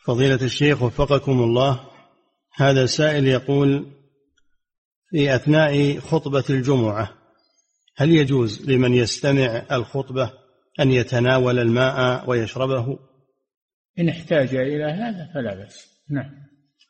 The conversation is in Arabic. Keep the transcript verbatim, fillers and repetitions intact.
فضيلة الشيخ وفقكم الله، هذا سائل يقول: في أثناء خطبة الجمعة هل يجوز لمن يستمع الخطبة أن يتناول الماء ويشربه؟ إن احتاج إلى هذا فلا بأس. نعم.